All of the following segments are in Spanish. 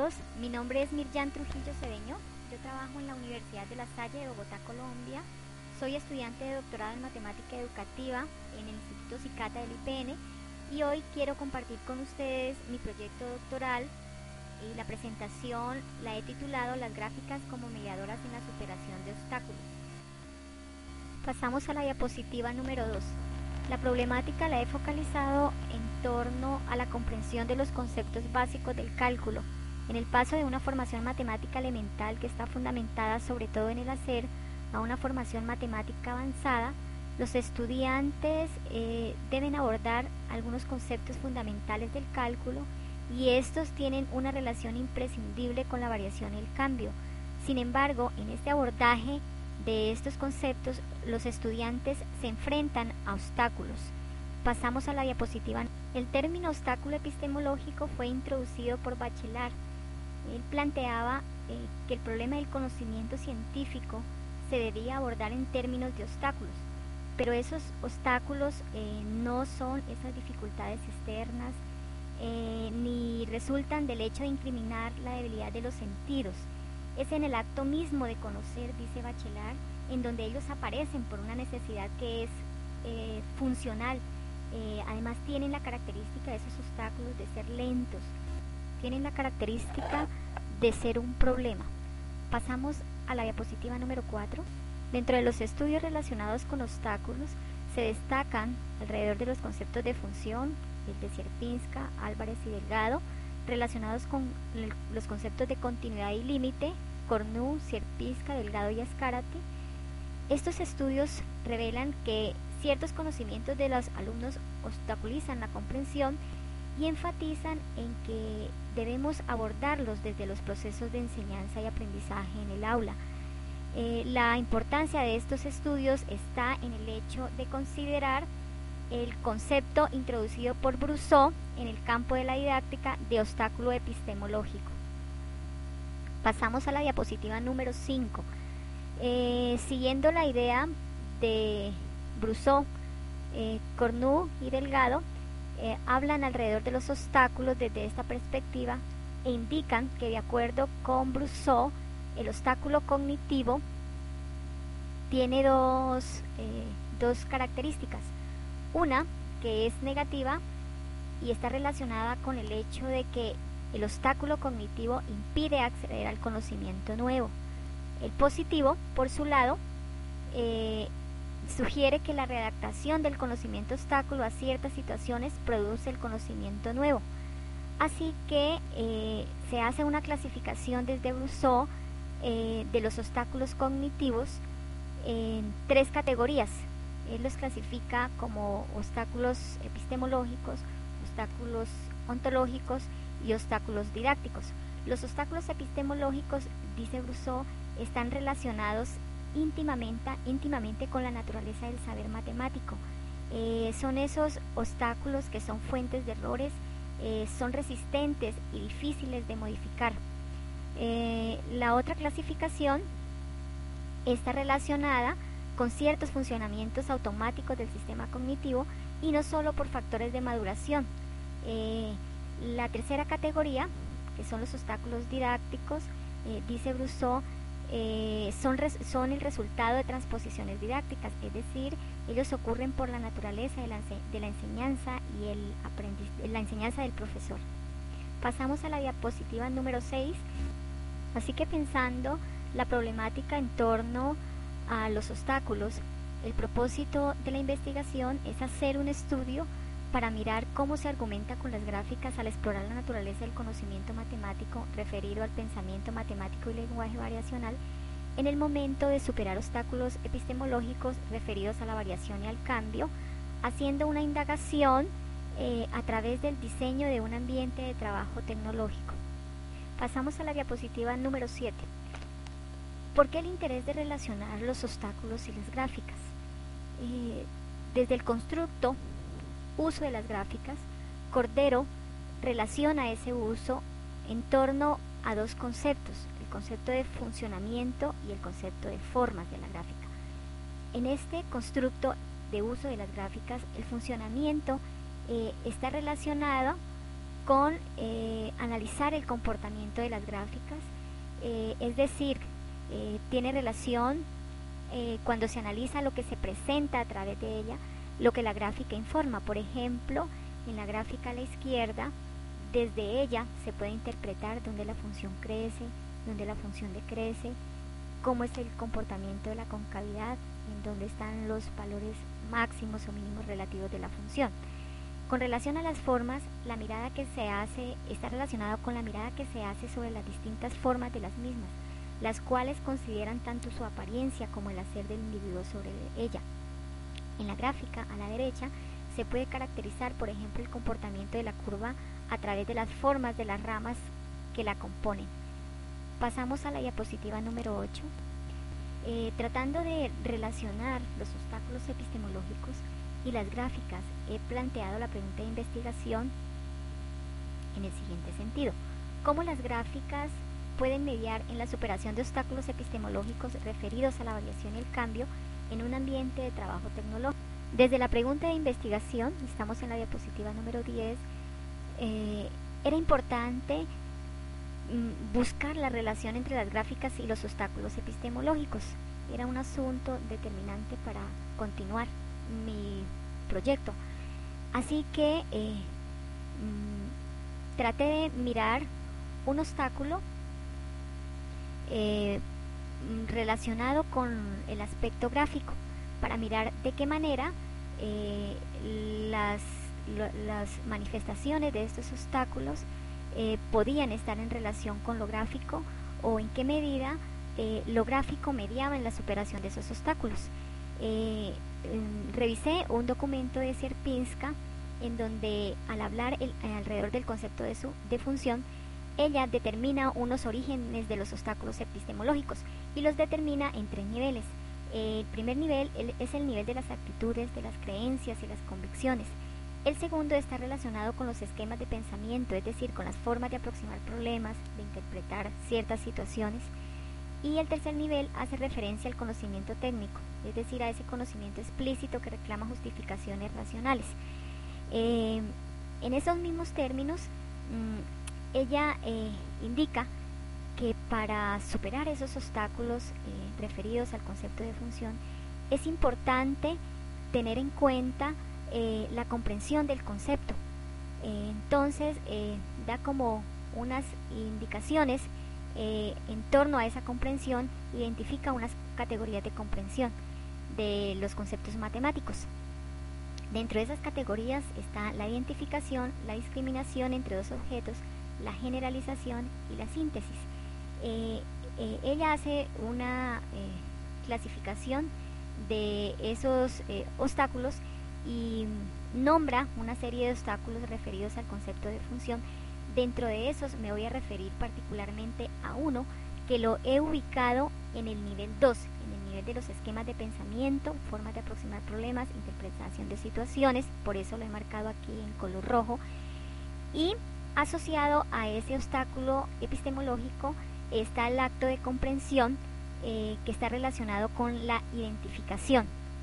todos, mi nombre es Mirjan Trujillo Cedeño, yo trabajo en la Universidad de La Salle de Bogotá, Colombia, soy estudiante de doctorado en matemática educativa en el Instituto Cicata del IPN y hoy quiero compartir con ustedes mi proyecto doctoral y la presentación la he titulado Las gráficas como mediadoras en la superación de obstáculos. Pasamos a la diapositiva número 2. La problemática la he focalizado en torno a la comprensión de los conceptos básicos del cálculo, en el paso de una formación matemática elemental que está fundamentada sobre todo en el hacer a una formación matemática avanzada. Los estudiantes deben abordar algunos conceptos fundamentales del cálculo y estos tienen una relación imprescindible con la variación y el cambio. Sin embargo, en este abordaje de estos conceptos, los estudiantes se enfrentan a obstáculos. Pasamos a la diapositiva. El término obstáculo epistemológico fue introducido por Bachelard. Él planteaba que el problema del conocimiento científico se debía abordar en términos de obstáculos, pero esos obstáculos no son esas dificultades externas ni resultan del hecho de incriminar la debilidad de los sentidos. Es en el acto mismo de conocer, dice Bachelard, en donde ellos aparecen por una necesidad que es funcional. Además tienen la característica de esos obstáculos de ser lentos, tienen la característica de ser un problema. Pasamos a la diapositiva número 4. Dentro de los estudios relacionados con obstáculos se destacan alrededor de los conceptos de función, el de Sierpinska, Álvarez y Delgado, relacionados con los conceptos de continuidad y límite, Cornu, Sierpinska, Delgado y Azcárate. Estos estudios revelan que ciertos conocimientos de los alumnos obstaculizan la comprensión y enfatizan en que debemos abordarlos desde los procesos de enseñanza y aprendizaje en el aula. La importancia de estos estudios está en el hecho de considerar el concepto introducido por Brousseau en el campo de la didáctica de obstáculo epistemológico. Pasamos a la diapositiva número 5. Siguiendo la idea de Brousseau, Cornu y Delgado hablan alrededor de los obstáculos desde esta perspectiva e indican que de acuerdo con Brousseau, el obstáculo cognitivo tiene dos características. Una que es negativa y está relacionada con el hecho de que el obstáculo cognitivo impide acceder al conocimiento nuevo. El positivo, por su lado, sugiere que la readaptación del conocimiento obstáculo a ciertas situaciones produce el conocimiento nuevo. Así que se hace una clasificación desde Brousseau de los obstáculos cognitivos en 3 categorías. Él los clasifica como obstáculos epistemológicos, obstáculos ontológicos y obstáculos didácticos. Los obstáculos epistemológicos, dice Brousseau, están relacionados íntimamente con la naturaleza del saber matemático. Son esos obstáculos que son fuentes de errores, son resistentes y difíciles de modificar. La otra clasificación está relacionada con ciertos funcionamientos automáticos del sistema cognitivo y no solo por factores de maduración. La tercera categoría, que son los obstáculos didácticos, dice Brousseau, son el resultado de transposiciones didácticas, es decir, ellos ocurren por la naturaleza de la enseñanza y la enseñanza del profesor. Pasamos a la diapositiva número 6. Así que pensando la problemática en torno a los obstáculos, el propósito de la investigación es hacer un estudio para mirar cómo se argumenta con las gráficas al explorar la naturaleza del conocimiento matemático referido al pensamiento matemático y lenguaje variacional en el momento de superar obstáculos epistemológicos referidos a la variación y al cambio, haciendo una indagación a través del diseño de un ambiente de trabajo tecnológico. Pasamos a la diapositiva número 7. ¿Por qué el interés de relacionar los obstáculos y las gráficas? Desde el constructo uso de las gráficas, Cordero relaciona ese uso en torno a 2 conceptos, el concepto de funcionamiento y el concepto de formas de la gráfica. En este constructo de uso de las gráficas, el funcionamiento está relacionado con analizar el comportamiento de las gráficas, es decir, tiene relación cuando se analiza lo que se presenta a través de ella, lo que la gráfica informa. Por ejemplo, en la gráfica a la izquierda, desde ella se puede interpretar dónde la función crece, dónde la función decrece, cómo es el comportamiento de la concavidad, en dónde están los valores máximos o mínimos relativos de la función. Con relación a las formas, la mirada que se hace está relacionada con la mirada que se hace sobre las distintas formas de las mismas, las cuales consideran tanto su apariencia como el hacer del individuo sobre ella. En la gráfica a la derecha se puede caracterizar, por ejemplo, el comportamiento de la curva a través de las formas de las ramas que la componen. Pasamos a la diapositiva número 8. Tratando de relacionar los obstáculos epistemológicos y las gráficas, he planteado la pregunta de investigación en el siguiente sentido: ¿cómo las gráficas pueden mediar en la superación de obstáculos epistemológicos referidos a la variación y el cambio en un ambiente de trabajo tecnológico? Desde la pregunta de investigación, estamos en la diapositiva número 10, era importante buscar la relación entre las gráficas y los obstáculos epistemológicos. Era un asunto determinante para continuar mi proyecto. Así que traté de mirar un obstáculo relacionado con el aspecto gráfico, para mirar de qué manera las manifestaciones de estos obstáculos podían estar en relación con lo gráfico, o en qué medida lo gráfico mediaba en la superación de esos obstáculos. Revisé un documento de Sierpinska en donde, al hablar alrededor del concepto de función, ella determina unos orígenes de los obstáculos epistemológicos y los determina en 3 niveles. El primer nivel es el nivel de las actitudes, de las creencias y las convicciones. El segundo está relacionado con los esquemas de pensamiento, es decir, con las formas de aproximar problemas, de interpretar ciertas situaciones. Y el tercer nivel hace referencia al conocimiento técnico, es decir, a ese conocimiento explícito que reclama justificaciones racionales. En esos mismos términos, ella indica que para superar esos obstáculos referidos al concepto de función, es importante tener en cuenta la comprensión del concepto. Entonces da como unas indicaciones en torno a esa comprensión, identifica unas categorías de comprensión de los conceptos matemáticos. Dentro de esas categorías está la identificación, la discriminación entre dos objetos, la generalización y la síntesis. Ella hace una clasificación de esos obstáculos y nombra una serie de obstáculos referidos al concepto de función. Dentro de esos me voy a referir particularmente a uno que lo he ubicado en el nivel 2, en el nivel de los esquemas de pensamiento, formas de aproximar problemas, interpretación de situaciones, por eso lo he marcado aquí en color rojo. Y asociado a ese obstáculo epistemológico está el acto de comprensión, que está relacionado con la identificación.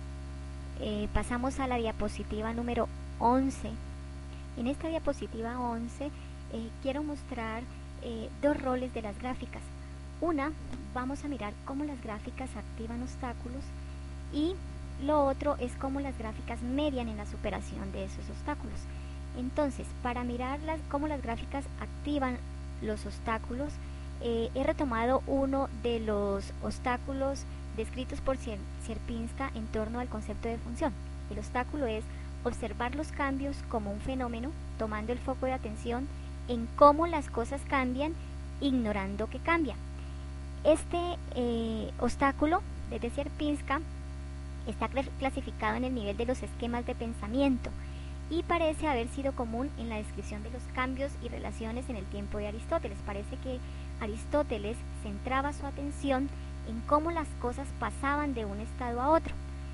Pasamos a la diapositiva número 11. En esta diapositiva 11 quiero mostrar 2 roles de las gráficas. Una, vamos a mirar cómo las gráficas activan obstáculos, y lo otro es cómo las gráficas median en la superación de esos obstáculos. Entonces, para mirar cómo las gráficas activan los obstáculos, he retomado uno de los obstáculos descritos por Sierpinska en torno al concepto de función. El obstáculo es observar los cambios como un fenómeno, tomando el foco de atención en cómo las cosas cambian, ignorando que cambian. Este obstáculo, desde Sierpinska, está clasificado en el nivel de los esquemas de pensamiento y parece haber sido común en la descripción de los cambios y relaciones en el tiempo de Aristóteles. Parece que Aristóteles centraba su atención en cómo las cosas pasaban de un estado a otro.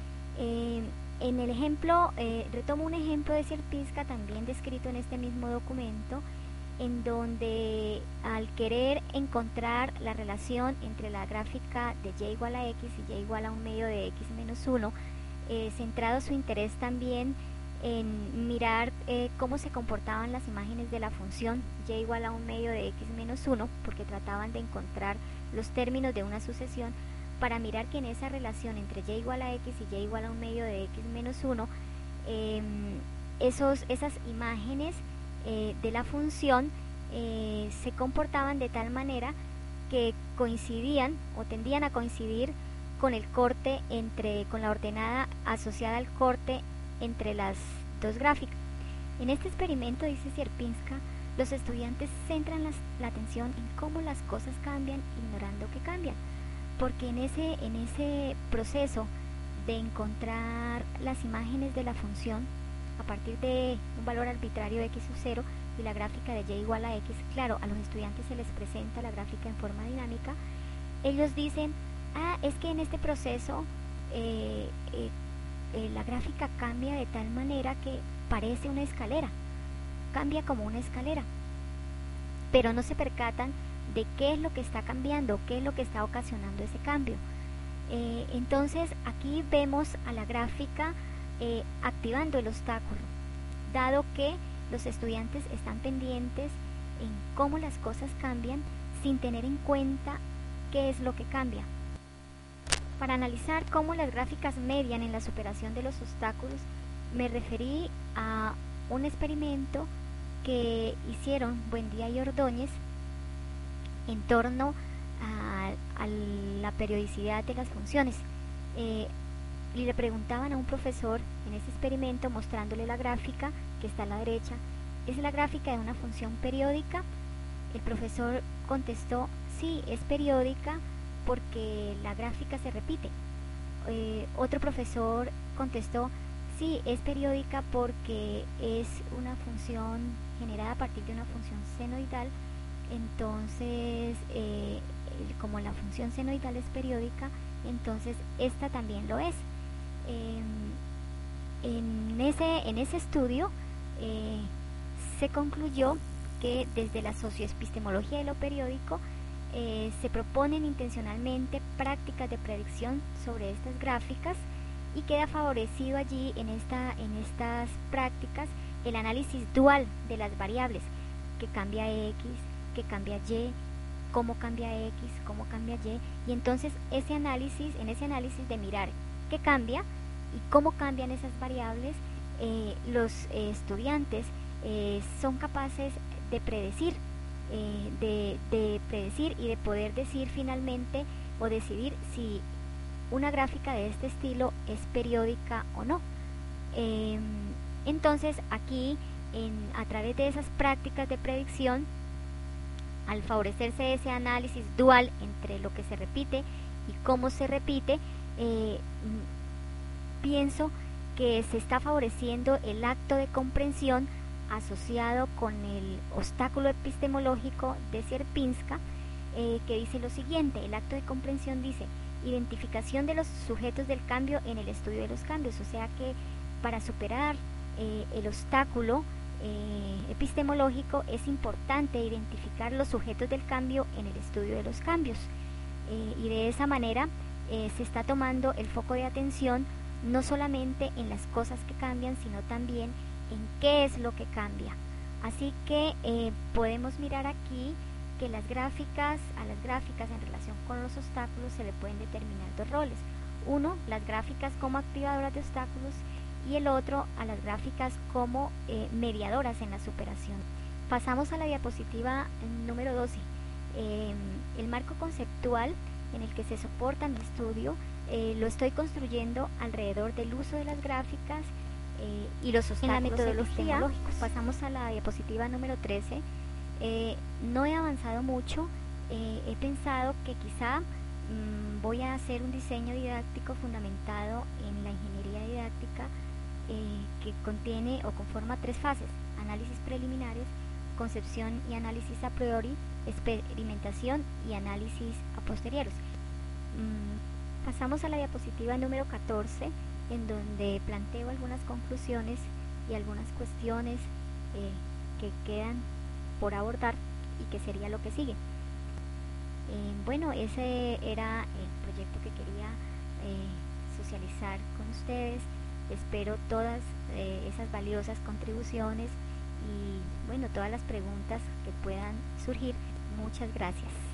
En el ejemplo, retomo un ejemplo de Sierpinska también descrito en este mismo documento, en donde, al querer encontrar la relación entre la gráfica de y igual a x y y igual a un medio de x menos 1, centrado su interés también en mirar cómo se comportaban las imágenes de la función y igual a un medio de x menos 1, porque trataban de encontrar los términos de una sucesión, para mirar que en esa relación entre y igual a x y y igual a un medio de x menos 1, esas imágenes de la función se comportaban de tal manera que coincidían o tendían a coincidir con el corte con la ordenada asociada al corte entre las dos gráficas. En este experimento, dice Sierpinska, los estudiantes centran la atención en cómo las cosas cambian, ignorando que cambian, porque en ese proceso de encontrar las imágenes de la función a partir de un valor arbitrario x sub 0 y la gráfica de y igual a x, claro, a los estudiantes se les presenta la gráfica en forma dinámica. Ellos dicen, es que en este proceso la gráfica cambia de tal manera que parece una escalera, cambia como una escalera, pero no se percatan de qué es lo que está cambiando, qué es lo que está ocasionando ese cambio. Entonces aquí vemos a la gráfica activando el obstáculo, dado que los estudiantes están pendientes en cómo las cosas cambian sin tener en cuenta qué es lo que cambia. Para analizar cómo las gráficas median en la superación de los obstáculos, me referí a un experimento que hicieron Buendía y Ordóñez en torno a la periodicidad de las funciones. Y le preguntaban a un profesor en ese experimento, mostrándole la gráfica que está a la derecha, ¿es la gráfica de una función periódica? El profesor contestó, sí, es periódica porque la gráfica se repite. Otro profesor contestó, sí, es periódica porque es una función generada a partir de una función senoidal. Entonces, como la función senoidal es periódica, entonces esta también lo es. En ese estudio se concluyó que desde la socioepistemología de lo periódico se proponen intencionalmente prácticas de predicción sobre estas gráficas, y queda favorecido allí en estas prácticas el análisis dual de las variables, que cambia x, que cambia y, cómo cambia x, cómo cambia y entonces en ese análisis de mirar qué cambia y cómo cambian esas variables, los estudiantes son capaces de predecir, de predecir y de poder decir finalmente o decidir si una gráfica de este estilo es periódica o no. Entonces aquí, a través de esas prácticas de predicción, al favorecerse ese análisis dual entre lo que se repite y cómo se repite, pienso que se está favoreciendo el acto de comprensión asociado con el obstáculo epistemológico de Sierpinska, que dice lo siguiente. El acto de comprensión dice: identificación de los sujetos del cambio en el estudio de los cambios, o sea que para superar el obstáculo epistemológico es importante identificar los sujetos del cambio en el estudio de los cambios, y de esa manera se está tomando el foco de atención no solamente en las cosas que cambian, sino también en qué es lo que cambia. Así que podemos mirar aquí que a las gráficas en relación con los obstáculos se le pueden determinar dos roles: uno, las gráficas como activadoras de obstáculos, y el otro, a las gráficas como mediadoras en la superación. Pasamos a la diapositiva número 12. El marco conceptual en el que se soporta mi estudio lo estoy construyendo alrededor del uso de las gráficas y los obstáculos. En la metodología, pasamos a la diapositiva número 13. No he avanzado mucho. He pensado que quizá voy a hacer un diseño didáctico fundamentado en la ingeniería didáctica, que contiene o conforma tres fases: análisis preliminares, concepción y análisis a priori, experimentación y análisis a posteriores. Pasamos a la diapositiva número 14, en donde planteo algunas conclusiones y algunas cuestiones que quedan por abordar y que sería lo que sigue. Bueno, ese era el proyecto que quería socializar con ustedes. Espero todas esas valiosas contribuciones y bueno, todas las preguntas que puedan surgir. Muchas gracias.